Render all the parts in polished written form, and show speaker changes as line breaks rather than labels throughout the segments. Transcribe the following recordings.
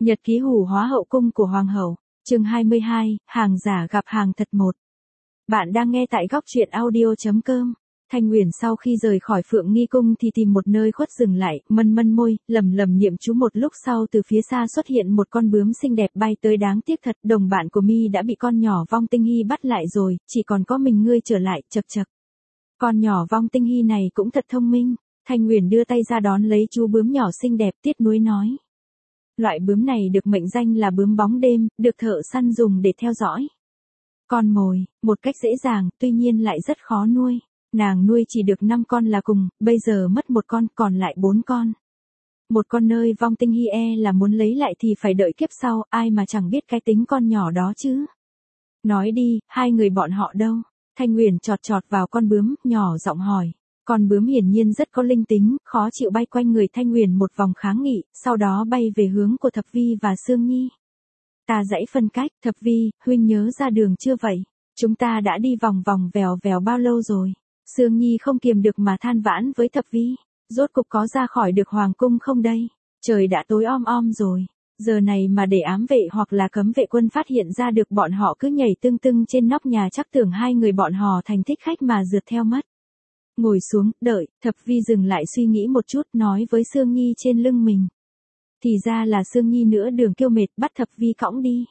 Nhật ký hủ hóa hậu cung của Hoàng hậu, chương 22, hàng giả gặp hàng thật một. Bạn đang nghe tại góc truyện audio.com. Thanh Nguyền sau khi rời khỏi Phượng Nghi Cung thì tìm một nơi khuất dừng lại, mân môi, lầm niệm chú một lúc sau từ phía xa xuất hiện một con bướm xinh đẹp bay tới, đáng tiếc thật, đồng bạn của mi đã bị con nhỏ Vong Tinh Hy bắt lại rồi, chỉ còn có mình ngươi trở lại, chậc chậc. Con nhỏ Vong Tinh Hy này cũng thật thông minh. Thanh Nguyền đưa tay ra đón lấy chú bướm nhỏ xinh đẹp, tiếc nuối nói. Loại bướm này được mệnh danh là bướm bóng đêm, được thợ săn dùng để theo dõi con mồi, một cách dễ dàng, tuy nhiên lại rất khó nuôi. Nàng nuôi chỉ được 5 con là cùng, bây giờ mất một con, còn lại 4 con. Một con nơi Vong Tinh Hy là muốn lấy lại thì phải đợi kiếp sau, ai mà chẳng biết cái tính con nhỏ đó chứ. Nói đi, hai người bọn họ đâu? Thanh Nguyền chọt vào con bướm, nhỏ giọng hỏi. Con bướm hiển nhiên rất có linh tính, khó chịu bay quanh người Thanh Nguyền một vòng kháng nghị, sau đó bay về hướng của Thập Vi và Sương Nhi. Ta dãy phân cách, Thập Vi, huynh nhớ ra đường chưa vậy? Chúng ta đã đi vòng vòng vèo bao lâu rồi? Sương Nhi không kiềm được mà than vãn với Thập Vi, rốt cục có ra khỏi được hoàng cung không đây? Trời đã tối om rồi, giờ này mà để ám vệ hoặc là cấm vệ quân phát hiện ra được bọn họ cứ nhảy tưng trên nóc nhà, chắc tưởng hai người bọn họ thành thích khách mà rượt theo mất. Ngồi xuống, đợi, Thập Vi dừng lại suy nghĩ một chút, nói với Sương Nhi trên lưng mình. Thì ra là Sương Nhi nữa đường kêu mệt, bắt Thập Vi cõng đi.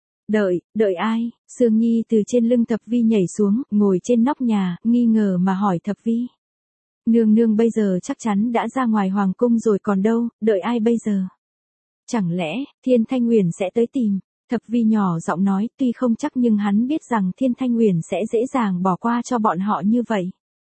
Đợi ai? Sương Nhi từ trên lưng Thập Vi nhảy xuống, ngồi trên nóc nhà, nghi ngờ mà hỏi Thập Vi. Nương bây giờ chắc chắn đã ra ngoài hoàng cung rồi còn đâu, đợi ai bây giờ? Chẳng lẽ, Thiên Thanh Nguyền sẽ tới tìm? Thập Vi nhỏ giọng nói, tuy không chắc nhưng hắn biết rằng Thiên Thanh Nguyền sẽ dễ dàng bỏ qua cho bọn họ như vậy.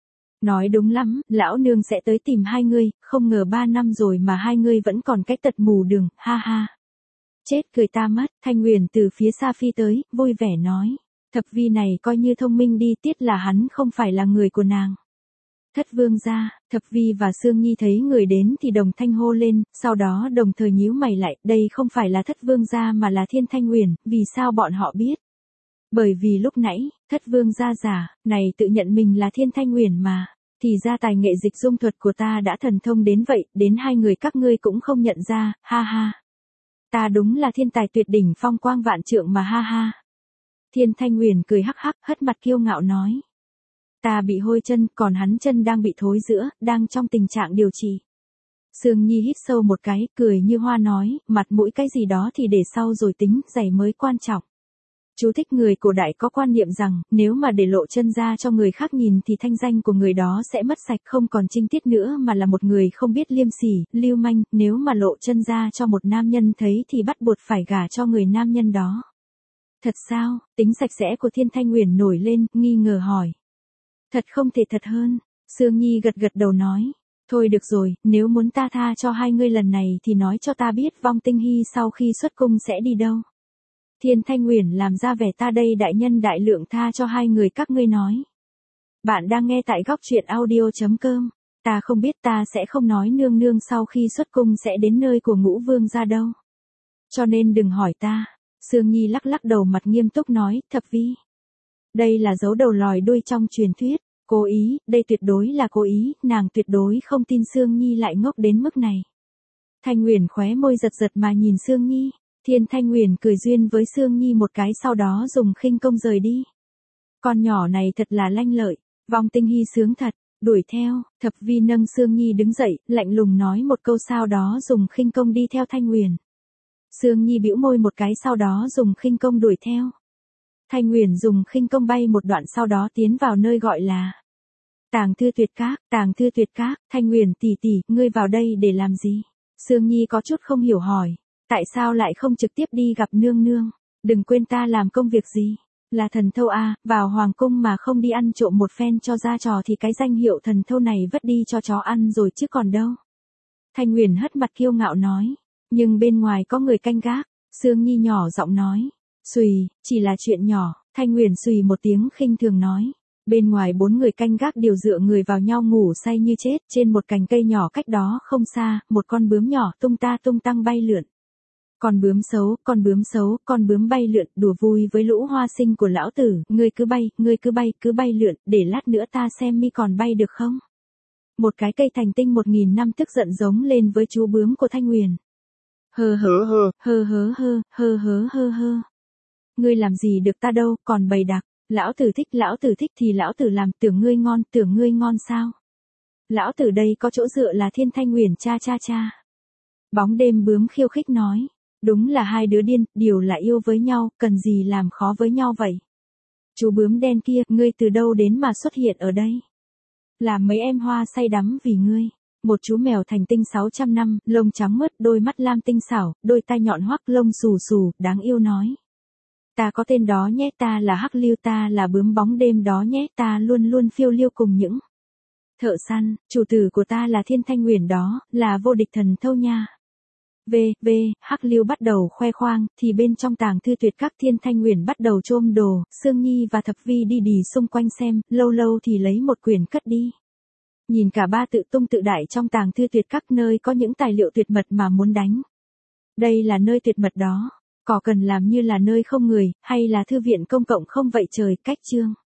Nói đúng lắm, lão nương sẽ tới tìm hai ngươi, không ngờ 3 năm rồi mà hai ngươi vẫn còn cái tật mù đường, ha ha. Chết cười ta mất, Thanh Nguyền từ phía xa phi tới, vui vẻ nói. Thập Vi này coi như thông minh đi, tiếc là hắn không phải là người của nàng. Thất vương gia, Thập Vi và Sương Nhi thấy người đến thì đồng thanh hô lên, sau đó đồng thời nhíu mày lại, đây không phải là Thất vương gia mà là Thiên Thanh Nguyền, vì sao bọn họ biết? Bởi vì lúc nãy, Thất vương gia giả, này tự nhận mình là Thiên Thanh Nguyền mà, thì ra tài nghệ dịch dung thuật của ta đã thần thông đến vậy, đến hai người các ngươi cũng không nhận ra, ha ha. Ta đúng là thiên tài tuyệt đỉnh phong quang vạn trượng mà ha ha. Thiên Thanh Nguyền cười hắc hắc, hất mặt kiêu ngạo nói. Ta bị hôi chân, còn hắn chân đang bị thối rữa, đang trong tình trạng điều trị. Sương Nhi hít sâu một cái, cười như hoa nói, mặt mũi cái gì đó thì để sau rồi tính, giày mới quan trọng. Chú thích người cổ đại có quan niệm rằng, nếu mà để lộ chân ra cho người khác nhìn thì thanh danh của người đó sẽ mất sạch, không còn trinh tiết nữa mà là một người không biết liêm sỉ, lưu manh, nếu mà lộ chân ra cho một nam nhân thấy thì bắt buộc phải gả cho người nam nhân đó. Thật sao? Tính sạch sẽ của Thiên Thanh Nguyền nổi lên, nghi ngờ hỏi. Thật không thể thật hơn, Sương Nhi gật đầu nói. Thôi được rồi, nếu muốn ta tha cho hai ngươi lần này thì nói cho ta biết Vong Tinh Hy sau khi xuất cung sẽ đi đâu. Thiên Thanh Nguyền làm ra vẻ ta đây đại nhân đại lượng tha cho hai người các ngươi nói. Bạn đang nghe tại góc truyện audio.com. Ta không biết, ta sẽ không nói nương sau khi xuất cung sẽ đến nơi của Ngũ Vương gia đâu. Cho nên đừng hỏi ta. Sương Nhi lắc đầu mặt nghiêm túc nói, Thập Vi. Đây là dấu đầu lòi đuôi trong truyền thuyết. Cố ý, đây tuyệt đối là cố ý, nàng tuyệt đối không tin Sương Nhi lại ngốc đến mức này. Thanh Nguyền khóe môi giật mà nhìn Sương Nhi. Thiên Thanh Nguyền cười duyên với Sương Nhi một cái, sau đó dùng khinh công rời đi. Con nhỏ này thật là lanh lợi, Vong Tinh Hy sướng thật, đuổi theo. Thập Vi nâng Sương Nhi đứng dậy, lạnh lùng nói một câu, sau đó dùng khinh công đi theo Thanh Nguyền. Sương Nhi bĩu môi một cái, sau đó dùng khinh công đuổi theo. Thanh Nguyền dùng khinh công bay một đoạn, sau đó tiến vào nơi gọi là Tàng Thư Tuyệt Các. Thanh Nguyền tỷ tỷ, ngươi vào đây để làm gì? Sương Nhi có chút không hiểu hỏi. Tại sao lại không trực tiếp đi gặp nương? Đừng quên ta làm công việc gì? Là thần thâu à, vào hoàng cung mà không đi ăn trộm một phen cho ra trò thì cái danh hiệu thần thâu này vất đi cho chó ăn rồi chứ còn đâu. Thanh Nguyền hất mặt kiêu ngạo nói. Nhưng bên ngoài có người canh gác. Sương Nhi nhỏ giọng nói. Xùy, chỉ là chuyện nhỏ. Thanh Nguyền xùy một tiếng khinh thường nói. Bên ngoài 4 người canh gác đều dựa người vào nhau ngủ say như chết. Trên một cành cây nhỏ cách đó không xa, một con bướm nhỏ tung tăng bay lượn. Con bướm bướm bay lượn, đùa vui với lũ hoa sinh của lão tử, ngươi cứ bay lượn, để lát nữa ta xem mi còn bay được không? Một cái cây thành tinh 1000 năm tức giận giống lên với chú bướm của Thanh Nguyền. Hơ hớ hơ, hơ hớ hơ, hơ hớ hơ hơ. Ngươi làm gì được ta đâu, còn bày đặt. Lão tử thích thì lão tử làm, tưởng ngươi ngon sao? Lão tử đây có chỗ dựa là Thiên Thanh Nguyền cha cha cha. Bóng đêm bướm khiêu khích nói. Đúng là hai đứa điên, điều là yêu với nhau, cần gì làm khó với nhau vậy? Chú bướm đen kia, ngươi từ đâu đến mà xuất hiện ở đây? Làm mấy em hoa say đắm vì ngươi. Một chú mèo thành tinh 600 năm, lông trắng mướt, đôi mắt lam tinh xảo, đôi tai nhọn hoắc, lông xù xù, đáng yêu nói. Ta có tên đó nhé, ta là Hắc Lưu, ta là bướm bóng đêm đó nhé, ta luôn luôn phiêu lưu cùng những thợ săn, chủ tử của ta là Thiên Thanh Nguyền đó, là vô địch thần thâu nha. Hắc Lưu bắt đầu khoe khoang, thì bên trong tàng thư tuyệt các Thiên Thanh Nguyền bắt đầu chôm đồ, Sương Nhi và Thập Vi đi đì xung quanh xem, lâu lâu thì lấy một quyển cất đi. Nhìn cả ba tự tung tự đại trong tàng thư tuyệt các nơi có những tài liệu tuyệt mật mà muốn đánh. Đây là nơi tuyệt mật đó, có cần làm như là nơi không người, hay là thư viện công cộng không vậy trời, cách chương.